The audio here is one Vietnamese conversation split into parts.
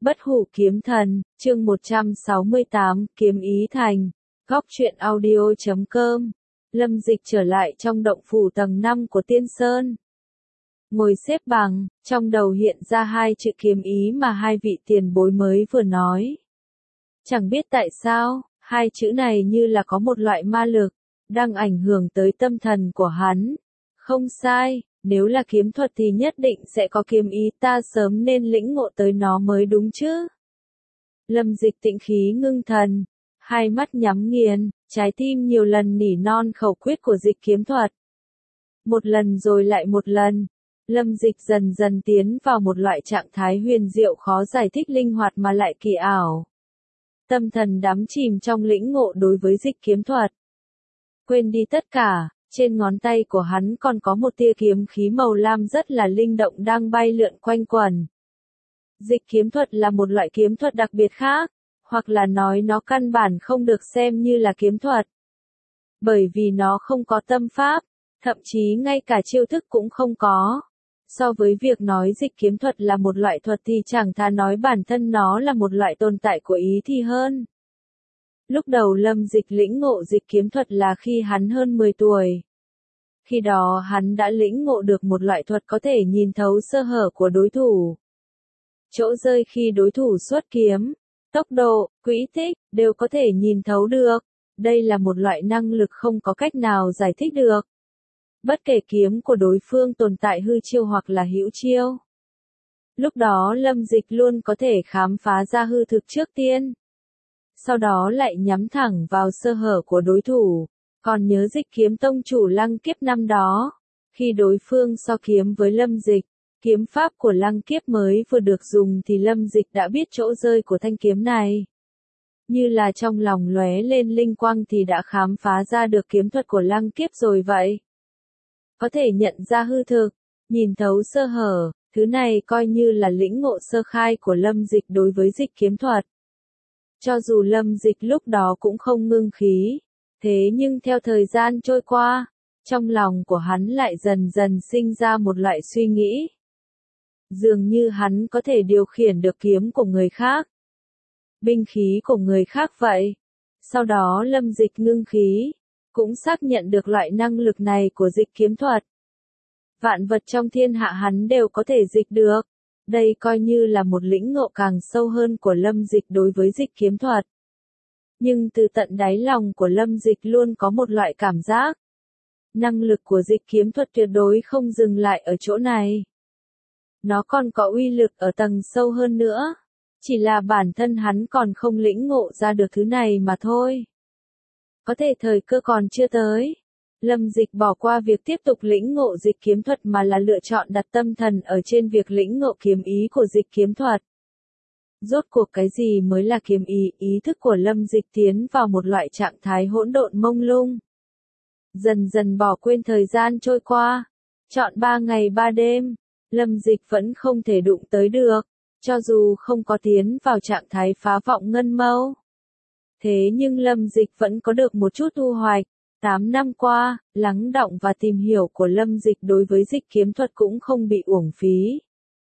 Bất hủ kiếm thần, chương 168, kiếm ý thành. Góc truyện audio.com. Lâm Dịch trở lại trong động phủ tầng 5 của Tiên Sơn. Ngồi xếp bằng, trong đầu hiện ra hai chữ kiếm ý mà hai vị tiền bối mới vừa nói. Chẳng biết tại sao, hai chữ này như là có một loại ma lực, đang ảnh hưởng tới tâm thần của hắn. Không sai, nếu là kiếm thuật thì nhất định sẽ có kiếm ý, ta sớm nên lĩnh ngộ tới nó mới đúng chứ. Lâm Dịch tĩnh khí ngưng thần, hai mắt nhắm nghiền, trái tim nhiều lần nỉ non khẩu quyết của dịch kiếm thuật. Một lần rồi lại một lần, Lâm Dịch dần dần tiến vào một loại trạng thái huyền diệu khó giải thích, linh hoạt mà lại kỳ ảo. Tâm thần đắm chìm trong lĩnh ngộ đối với dịch kiếm thuật. Quên đi tất cả, trên ngón tay của hắn còn có một tia kiếm khí màu lam rất là linh động đang bay lượn quanh quẩn. Dịch kiếm thuật là một loại kiếm thuật đặc biệt khác, hoặc là nói nó căn bản không được xem như là kiếm thuật. Bởi vì nó không có tâm pháp, thậm chí ngay cả chiêu thức cũng không có. So với việc nói dịch kiếm thuật là một loại thuật thì chẳng thà nói bản thân nó là một loại tồn tại của ý thì hơn. Lúc đầu Lâm Dịch lĩnh ngộ dịch kiếm thuật là khi hắn hơn 10 tuổi. Khi đó hắn đã lĩnh ngộ được một loại thuật có thể nhìn thấu sơ hở của đối thủ. Chỗ rơi khi đối thủ xuất kiếm, tốc độ, quỹ tích, đều có thể nhìn thấu được. Đây là một loại năng lực không có cách nào giải thích được. Bất kể kiếm của đối phương tồn tại hư chiêu hoặc là hữu chiêu. Lúc đó Lâm Dịch luôn có thể khám phá ra hư thực trước tiên. Sau đó lại nhắm thẳng vào sơ hở của đối thủ. Còn nhớ Dịch Kiếm tông chủ Lăng Kiếp năm đó, khi đối phương so kiếm với Lâm Dịch, kiếm pháp của Lăng Kiếp mới vừa được dùng thì Lâm Dịch đã biết chỗ rơi của thanh kiếm này. Như là trong lòng lóe lên linh quang thì đã khám phá ra được kiếm thuật của Lăng Kiếp rồi vậy. Có thể nhận ra hư thực, nhìn thấu sơ hở, thứ này coi như là lĩnh ngộ sơ khai của Lâm Dịch đối với dịch kiếm thuật. Cho dù Lâm Dịch lúc đó cũng không ngưng khí, thế nhưng theo thời gian trôi qua, trong lòng của hắn lại dần dần sinh ra một loại suy nghĩ. Dường như hắn có thể điều khiển được kiếm của người khác, binh khí của người khác vậy. Sau đó Lâm Dịch ngưng khí, cũng xác nhận được loại năng lực này của dịch kiếm thuật. Vạn vật trong thiên hạ hắn đều có thể dịch được. Đây coi như là một lĩnh ngộ càng sâu hơn của Lâm Dịch đối với dịch kiếm thuật. Nhưng từ tận đáy lòng của Lâm Dịch luôn có một loại cảm giác. Năng lực của dịch kiếm thuật tuyệt đối không dừng lại ở chỗ này. Nó còn có uy lực ở tầng sâu hơn nữa. Chỉ là bản thân hắn còn không lĩnh ngộ ra được thứ này mà thôi. Có thể thời cơ còn chưa tới. Lâm Dịch bỏ qua việc tiếp tục lĩnh ngộ dịch kiếm thuật mà là lựa chọn đặt tâm thần ở trên việc lĩnh ngộ kiếm ý của dịch kiếm thuật. Rốt cuộc cái gì mới là kiếm ý? Ý thức của Lâm Dịch tiến vào một loại trạng thái hỗn độn mông lung. Dần dần bỏ quên thời gian trôi qua. Trọn 3 ngày 3 đêm, Lâm Dịch vẫn không thể đụng tới được, cho dù không có tiến vào trạng thái phá vọng ngân mâu. Thế nhưng Lâm Dịch vẫn có được một chút thu hoạch. 8 năm qua, lắng đọng và tìm hiểu của Lâm Dịch đối với dịch kiếm thuật cũng không bị uổng phí.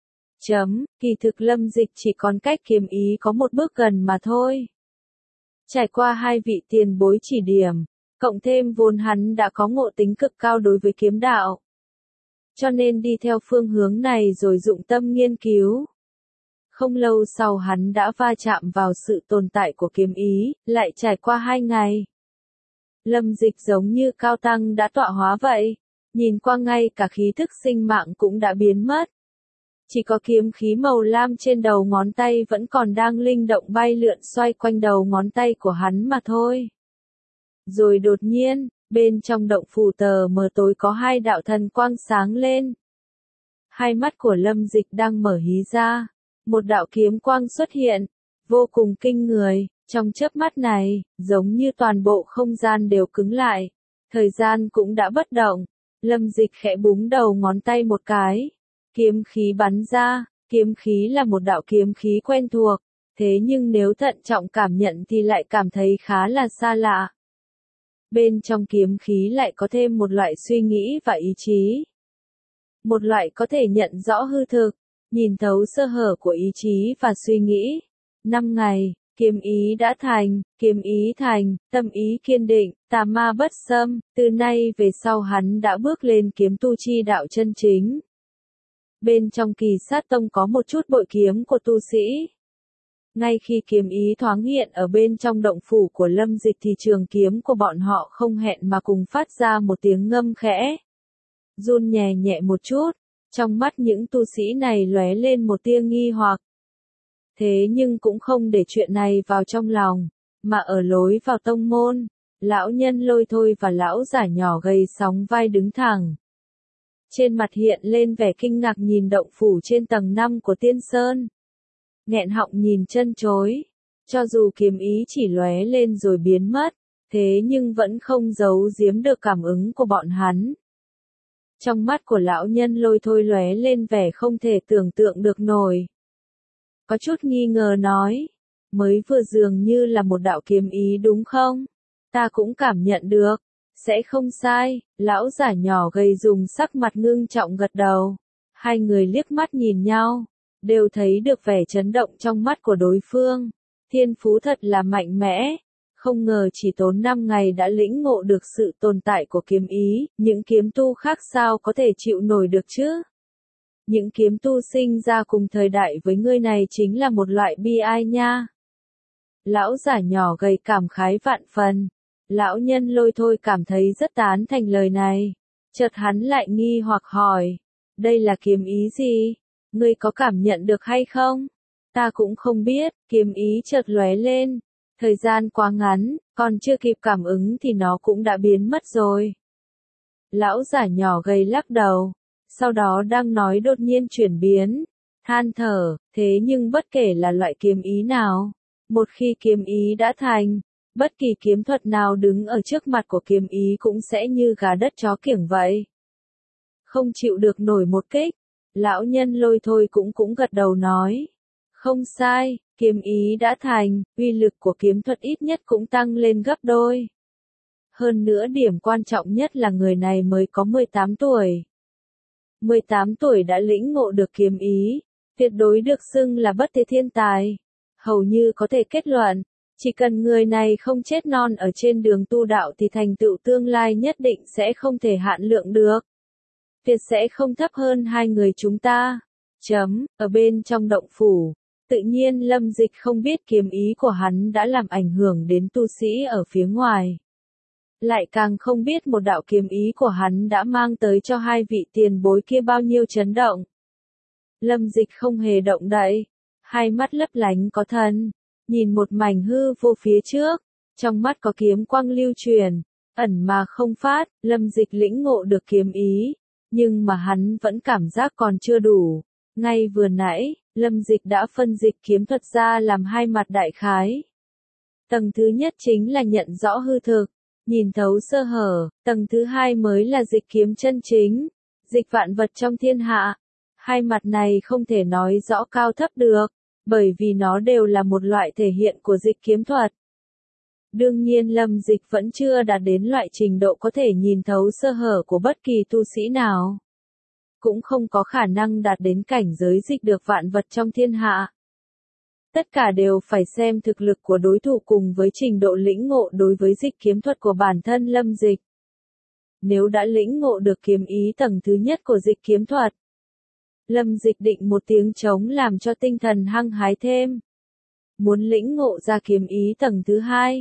Kỳ thực Lâm Dịch chỉ còn cách kiếm ý có một bước gần mà thôi. Trải qua hai vị tiền bối chỉ điểm, cộng thêm vốn hắn đã có ngộ tính cực cao đối với kiếm đạo. Cho nên đi theo phương hướng này rồi dụng tâm nghiên cứu. Không lâu sau hắn đã va chạm vào sự tồn tại của kiếm ý, lại trải qua 2 ngày. Lâm Dịch giống như cao tăng đã tọa hóa vậy, nhìn qua ngay cả khí thức sinh mạng cũng đã biến mất. Chỉ có kiếm khí màu lam trên đầu ngón tay vẫn còn đang linh động bay lượn xoay quanh đầu ngón tay của hắn mà thôi. Rồi đột nhiên, bên trong động phủ tờ mờ tối có hai đạo thần quang sáng lên. Hai mắt của Lâm Dịch đang mở hí ra, một đạo kiếm quang xuất hiện, vô cùng kinh người. Trong chớp mắt này, giống như toàn bộ không gian đều cứng lại, thời gian cũng đã bất động. Lâm Dịch khẽ búng đầu ngón tay một cái, kiếm khí bắn ra. Kiếm khí là một đạo kiếm khí quen thuộc, thế nhưng nếu thận trọng cảm nhận thì lại cảm thấy khá là xa lạ. Bên trong kiếm khí lại có thêm một loại suy nghĩ và ý chí. Một loại có thể nhận rõ hư thực, nhìn thấu sơ hở của ý chí và suy nghĩ. 5 ngày, kiếm ý đã thành, kiếm ý thành, tâm ý kiên định, tà ma bất xâm, từ nay về sau hắn đã bước lên kiếm tu chi đạo chân chính. Bên trong Kỳ Sát Tông có một chút bội kiếm của tu sĩ. Ngay khi kiếm ý thoáng hiện ở bên trong động phủ của Lâm Dịch thì trường kiếm của bọn họ không hẹn mà cùng phát ra một tiếng ngâm khẽ. Run nhẹ nhẹ một chút, trong mắt những tu sĩ này lóe lên một tia nghi hoặc. Thế nhưng cũng không để chuyện này vào trong lòng, mà ở lối vào tông môn, lão nhân Lôi Thôi và lão giả nhỏ gầy sóng vai đứng thẳng. Trên mặt hiện lên vẻ kinh ngạc nhìn động phủ trên tầng 5 của Tiên Sơn. Nghẹn họng nhìn chân chối, cho dù kiếm ý chỉ lóe lên rồi biến mất, thế nhưng vẫn không giấu giếm được cảm ứng của bọn hắn. Trong mắt của lão nhân Lôi Thôi lóe lên vẻ không thể tưởng tượng được nổi. Có chút nghi ngờ nói, mới vừa dường như là một đạo kiếm ý đúng không? Ta cũng cảm nhận được, sẽ không sai, lão giả nhỏ gầy dùng sắc mặt ngưng trọng gật đầu. Hai người liếc mắt nhìn nhau, đều thấy được vẻ chấn động trong mắt của đối phương. Thiên phú thật là mạnh mẽ, không ngờ chỉ tốn 5 ngày đã lĩnh ngộ được sự tồn tại của kiếm ý, những kiếm tu khác sao có thể chịu nổi được chứ? Những kiếm tu sinh ra cùng thời đại với ngươi này chính là một loại bi ai nha. Lão giả nhỏ gầy cảm khái vạn phần. Lão nhân Lôi Thôi cảm thấy rất tán thành lời này. Chợt hắn lại nghi hoặc hỏi. Đây là kiếm ý gì? Ngươi có cảm nhận được hay không? Ta cũng không biết, kiếm ý chợt lóe lên. Thời gian quá ngắn, còn chưa kịp cảm ứng thì nó cũng đã biến mất rồi. Lão giả nhỏ gầy lắc đầu. Sau đó đang nói đột nhiên chuyển biến, than thở, thế nhưng bất kể là loại kiếm ý nào, một khi kiếm ý đã thành, bất kỳ kiếm thuật nào đứng ở trước mặt của kiếm ý cũng sẽ như gà đất chó kiểng vậy. Không chịu được nổi một kích, lão nhân Lôi Thôi cũng gật đầu nói. Không sai, kiếm ý đã thành, uy lực của kiếm thuật ít nhất cũng tăng lên gấp đôi. Hơn nữa điểm quan trọng nhất là người này mới có 18 tuổi. 18 tuổi đã lĩnh ngộ được kiếm ý, tuyệt đối được xưng là bất thế thiên tài. Hầu như có thể kết luận, chỉ cần người này không chết non ở trên đường tu đạo thì thành tựu tương lai nhất định sẽ không thể hạn lượng được. Tuyệt sẽ không thấp hơn hai người chúng ta. Ở bên trong động phủ, tự nhiên Lâm Dịch không biết kiếm ý của hắn đã làm ảnh hưởng đến tu sĩ ở phía ngoài. Lại càng không biết một đạo kiếm ý của hắn đã mang tới cho hai vị tiền bối kia bao nhiêu chấn động. Lâm Dịch không hề động đậy, hai mắt lấp lánh có thần, nhìn một mảnh hư vô phía trước, trong mắt có kiếm quang lưu truyền, ẩn mà không phát. Lâm Dịch lĩnh ngộ được kiếm ý, nhưng mà hắn vẫn cảm giác còn chưa đủ. Ngay vừa nãy, Lâm Dịch đã phân dịch kiếm thuật ra làm hai mặt đại khái. Tầng thứ nhất chính là nhận rõ hư thực, nhìn thấu sơ hở, tầng thứ hai mới là dịch kiếm chân chính, dịch vạn vật trong thiên hạ. Hai mặt này không thể nói rõ cao thấp được, bởi vì nó đều là một loại thể hiện của dịch kiếm thuật. Đương nhiên Lâm Dịch vẫn chưa đạt đến loại trình độ có thể nhìn thấu sơ hở của bất kỳ tu sĩ nào. Cũng không có khả năng đạt đến cảnh giới dịch được vạn vật trong thiên hạ. Tất cả đều phải xem thực lực của đối thủ cùng với trình độ lĩnh ngộ đối với dịch kiếm thuật của bản thân Lâm Dịch. Nếu đã lĩnh ngộ được kiếm ý tầng thứ nhất của dịch kiếm thuật, Lâm Dịch định một tiếng trống làm cho tinh thần hăng hái thêm. Muốn lĩnh ngộ ra kiếm ý tầng thứ hai,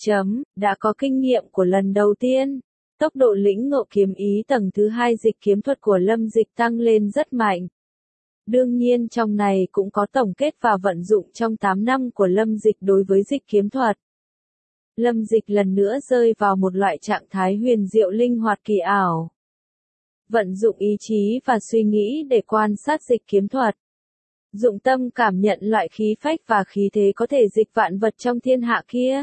đã có kinh nghiệm của lần đầu tiên. Tốc độ lĩnh ngộ kiếm ý tầng thứ hai dịch kiếm thuật của Lâm Dịch tăng lên rất mạnh. Đương nhiên trong này cũng có tổng kết và vận dụng trong 8 năm của Lâm Dịch đối với dịch kiếm thuật. Lâm Dịch lần nữa rơi vào một loại trạng thái huyền diệu linh hoạt kỳ ảo. Vận dụng ý chí và suy nghĩ để quan sát dịch kiếm thuật. Dụng tâm cảm nhận loại khí phách và khí thế có thể dịch vạn vật trong thiên hạ kia.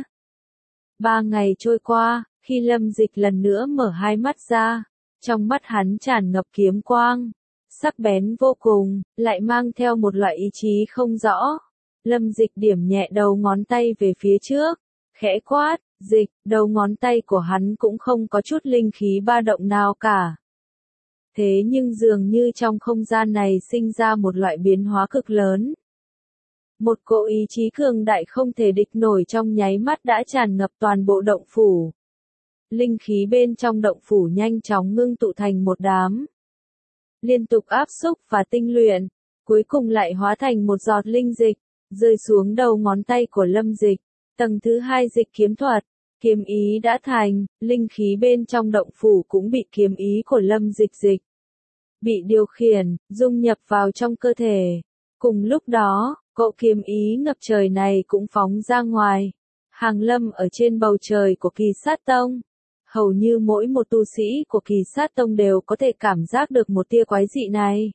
3 ngày trôi qua, khi Lâm Dịch lần nữa mở hai mắt ra, trong mắt hắn tràn ngập kiếm quang, sắc bén vô cùng, lại mang theo một loại ý chí không rõ. Lâm Dịch điểm nhẹ đầu ngón tay về phía trước, khẽ quát, dịch, đầu ngón tay của hắn cũng không có chút linh khí ba động nào cả. Thế nhưng dường như trong không gian này sinh ra một loại biến hóa cực lớn. Một cỗ ý chí cường đại không thể địch nổi trong nháy mắt đã tràn ngập toàn bộ động phủ. Linh khí bên trong động phủ nhanh chóng ngưng tụ thành một đám. Liên tục áp xúc và tinh luyện, cuối cùng lại hóa thành một giọt linh dịch, rơi xuống đầu ngón tay của Lâm Dịch. Tầng thứ 2 dịch kiếm thuật, kiếm ý đã thành, linh khí bên trong động phủ cũng bị kiếm ý của Lâm Dịch dịch. Bị điều khiển, dung nhập vào trong cơ thể. Cùng lúc đó, cỗ kiếm ý ngập trời này cũng phóng ra ngoài. Hàng lâm ở trên bầu trời của Kỳ Sát Tông. Hầu như mỗi một tu sĩ của Kỳ Sát Tông đều có thể cảm giác được một tia quái dị này.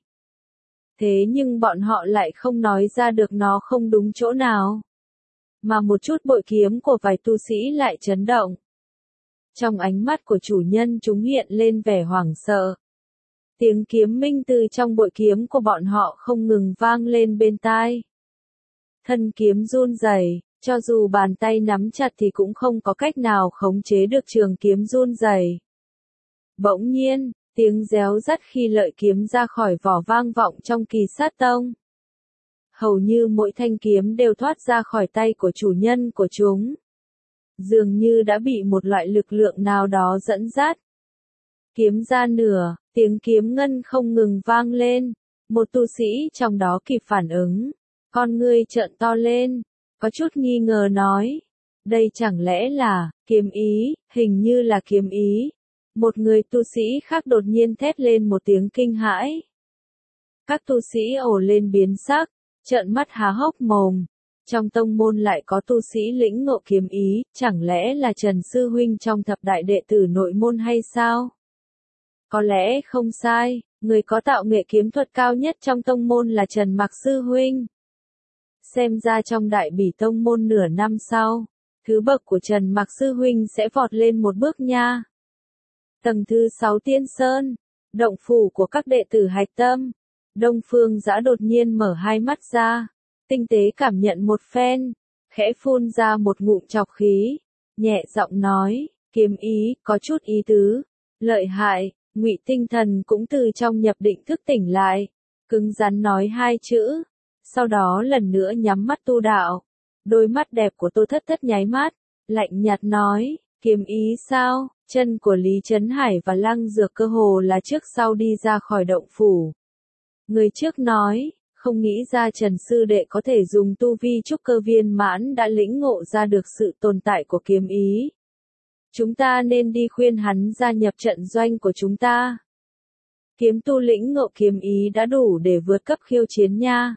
Thế nhưng bọn họ lại không nói ra được nó không đúng chỗ nào. Mà một chút bội kiếm của vài tu sĩ lại chấn động. Trong ánh mắt của chủ nhân chúng hiện lên vẻ hoảng sợ. Tiếng kiếm minh từ trong bội kiếm của bọn họ không ngừng vang lên bên tai. Thân kiếm run rẩy, cho dù bàn tay nắm chặt thì cũng không có cách nào khống chế được trường kiếm run rẩy. Bỗng nhiên, tiếng réo rắt khi lợi kiếm ra khỏi vỏ vang vọng trong Kỳ Sát Tông. Hầu như mỗi thanh kiếm đều thoát ra khỏi tay của chủ nhân của chúng. Dường như đã bị một loại lực lượng nào đó dẫn dắt. Kiếm ra nửa, tiếng kiếm ngân không ngừng vang lên. Một tu sĩ trong đó kịp phản ứng. Con ngươi trợn to lên, có chút nghi ngờ nói. Đây chẳng lẽ là, kiếm ý, hình như là kiếm ý. Một người tu sĩ khác đột nhiên thét lên một tiếng kinh hãi. Các tu sĩ ồ lên biến sắc, trợn mắt há hốc mồm. Trong tông môn lại có tu sĩ lĩnh ngộ kiếm ý, chẳng lẽ là Trần Sư Huynh trong thập đại đệ tử nội môn hay sao? Có lẽ không sai, người có tạo nghệ kiếm thuật cao nhất trong tông môn là Trần Mặc Sư Huynh. Xem ra trong đại bỉ tông môn nửa năm sau, thứ bậc của Trần Mặc Sư Huynh sẽ vọt lên một bước nha. Tầng thứ 6 Tiên Sơn, động phủ của các đệ tử hạch tâm. Đông Phương Dã đột nhiên mở hai mắt ra, tinh tế cảm nhận một phen, khẽ phun ra một ngụm trọc khí, nhẹ giọng nói, kiếm ý, có chút ý tứ, lợi hại. Ngụy Tinh Thần cũng từ trong nhập định thức tỉnh lại, cứng rắn nói hai chữ, sau đó lần nữa nhắm mắt tu đạo. Đôi mắt đẹp của Tô Thất Thất nháy mắt, lạnh nhạt nói, kiếm ý sao? Chân của Lý Trấn Hải và Lăng Dược cơ hồ là trước sau đi ra khỏi động phủ. Người trước nói, không nghĩ ra Trần Sư Đệ có thể dùng tu vi trúc cơ viên mãn đã lĩnh ngộ ra được sự tồn tại của kiếm ý. Chúng ta nên đi khuyên hắn gia nhập trận doanh của chúng ta. Kiếm tu lĩnh ngộ kiếm ý đã đủ để vượt cấp khiêu chiến nha.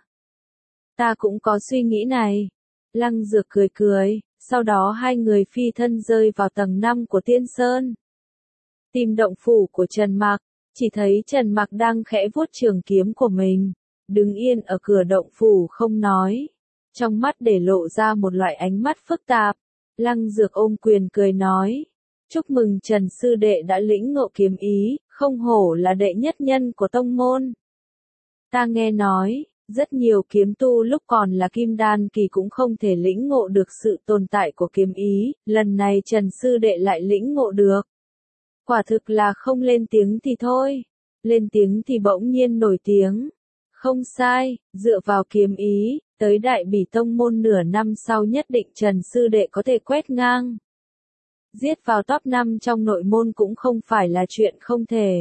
Ta cũng có suy nghĩ này. Lăng Dược cười cười, sau đó hai người phi thân rơi vào tầng 5 của Tiên Sơn. Tìm động phủ của Trần Mặc, chỉ thấy Trần Mặc đang khẽ vuốt trường kiếm của mình, đứng yên ở cửa động phủ không nói. Trong mắt để lộ ra một loại ánh mắt phức tạp. Lăng Dược ôm quyền cười nói, chúc mừng Trần Sư Đệ đã lĩnh ngộ kiếm ý, không hổ là đệ nhất nhân của tông môn. Ta nghe nói, rất nhiều kiếm tu lúc còn là kim đan kỳ cũng không thể lĩnh ngộ được sự tồn tại của kiếm ý, lần này Trần Sư Đệ lại lĩnh ngộ được. Quả thực là không lên tiếng thì thôi, lên tiếng thì bỗng nhiên nổi tiếng. Không sai, dựa vào kiếm ý, tới đại bỉ tông môn nửa năm sau nhất định Trần Sư Đệ có thể quét ngang. Giết vào top 5 trong nội môn cũng không phải là chuyện không thể.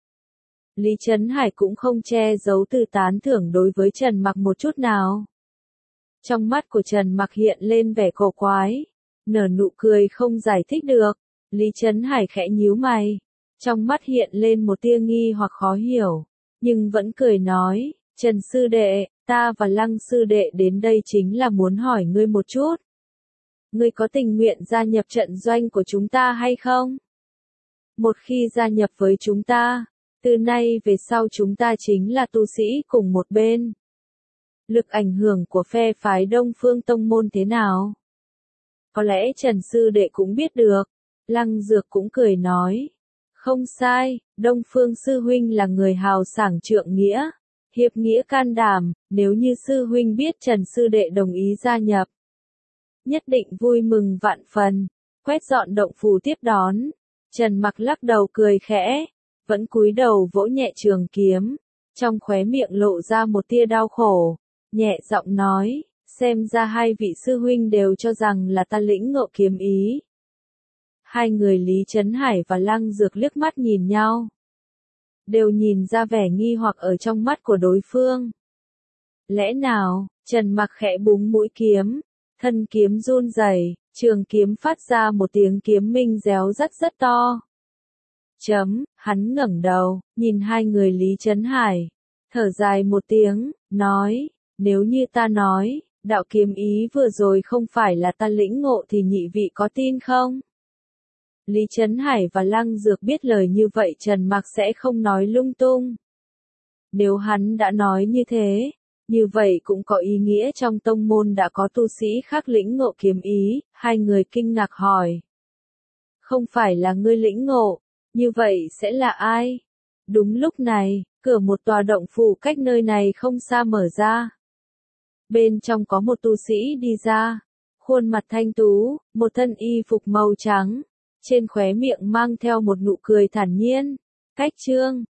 Lý Trấn Hải cũng không che giấu từ tán thưởng đối với Trần Mặc một chút nào. Trong mắt của Trần Mặc hiện lên vẻ cổ quái, nở nụ cười không giải thích được. Lý Trấn Hải khẽ nhíu mày, trong mắt hiện lên một tia nghi hoặc khó hiểu, nhưng vẫn cười nói, Trần Sư Đệ, ta và Lăng Sư Đệ đến đây chính là muốn hỏi ngươi một chút. Ngươi có tình nguyện gia nhập trận doanh của chúng ta hay không? Một khi gia nhập với chúng ta, từ nay về sau chúng ta chính là tu sĩ cùng một bên. Lực ảnh hưởng của phe phái Đông Phương Tông Môn thế nào? Có lẽ Trần Sư Đệ cũng biết được. Lăng Dược cũng cười nói. Không sai, Đông Phương Sư Huynh là người hào sảng trượng nghĩa, hiệp nghĩa can đảm, nếu như Sư Huynh biết Trần Sư Đệ đồng ý gia nhập. Nhất định vui mừng vạn phần, quét dọn động phủ tiếp đón. Trần Mặc lắc đầu cười khẽ, vẫn cúi đầu vỗ nhẹ trường kiếm, trong khóe miệng lộ ra một tia đau khổ, nhẹ giọng nói, xem ra hai vị sư huynh đều cho rằng là ta lĩnh ngộ kiếm ý. Hai người Lý Chấn Hải và Lăng Dược liếc mắt nhìn nhau, đều nhìn ra vẻ nghi hoặc ở trong mắt của đối phương. Lẽ nào? Trần Mặc khẽ búng mũi kiếm, thân kiếm run rẩy, trường kiếm phát ra một tiếng kiếm minh réo rắt rất to. Hắn ngẩng đầu, nhìn hai người Lý Chấn Hải, thở dài một tiếng, nói, nếu như ta nói, đạo kiếm ý vừa rồi không phải là ta lĩnh ngộ thì nhị vị có tin không? Lý Chấn Hải và Lăng Dược biết lời như vậy Trần Mặc sẽ không nói lung tung. Nếu hắn đã nói như thế, như vậy cũng có ý nghĩa trong tông môn đã có tu sĩ khác lĩnh ngộ kiếm ý, hai người kinh ngạc hỏi. Không phải là ngươi lĩnh ngộ, như vậy sẽ là ai? Đúng lúc này, cửa một tòa động phủ cách nơi này không xa mở ra. Bên trong có một tu sĩ đi ra, khuôn mặt thanh tú, một thân y phục màu trắng, trên khóe miệng mang theo một nụ cười thản nhiên. Cách chương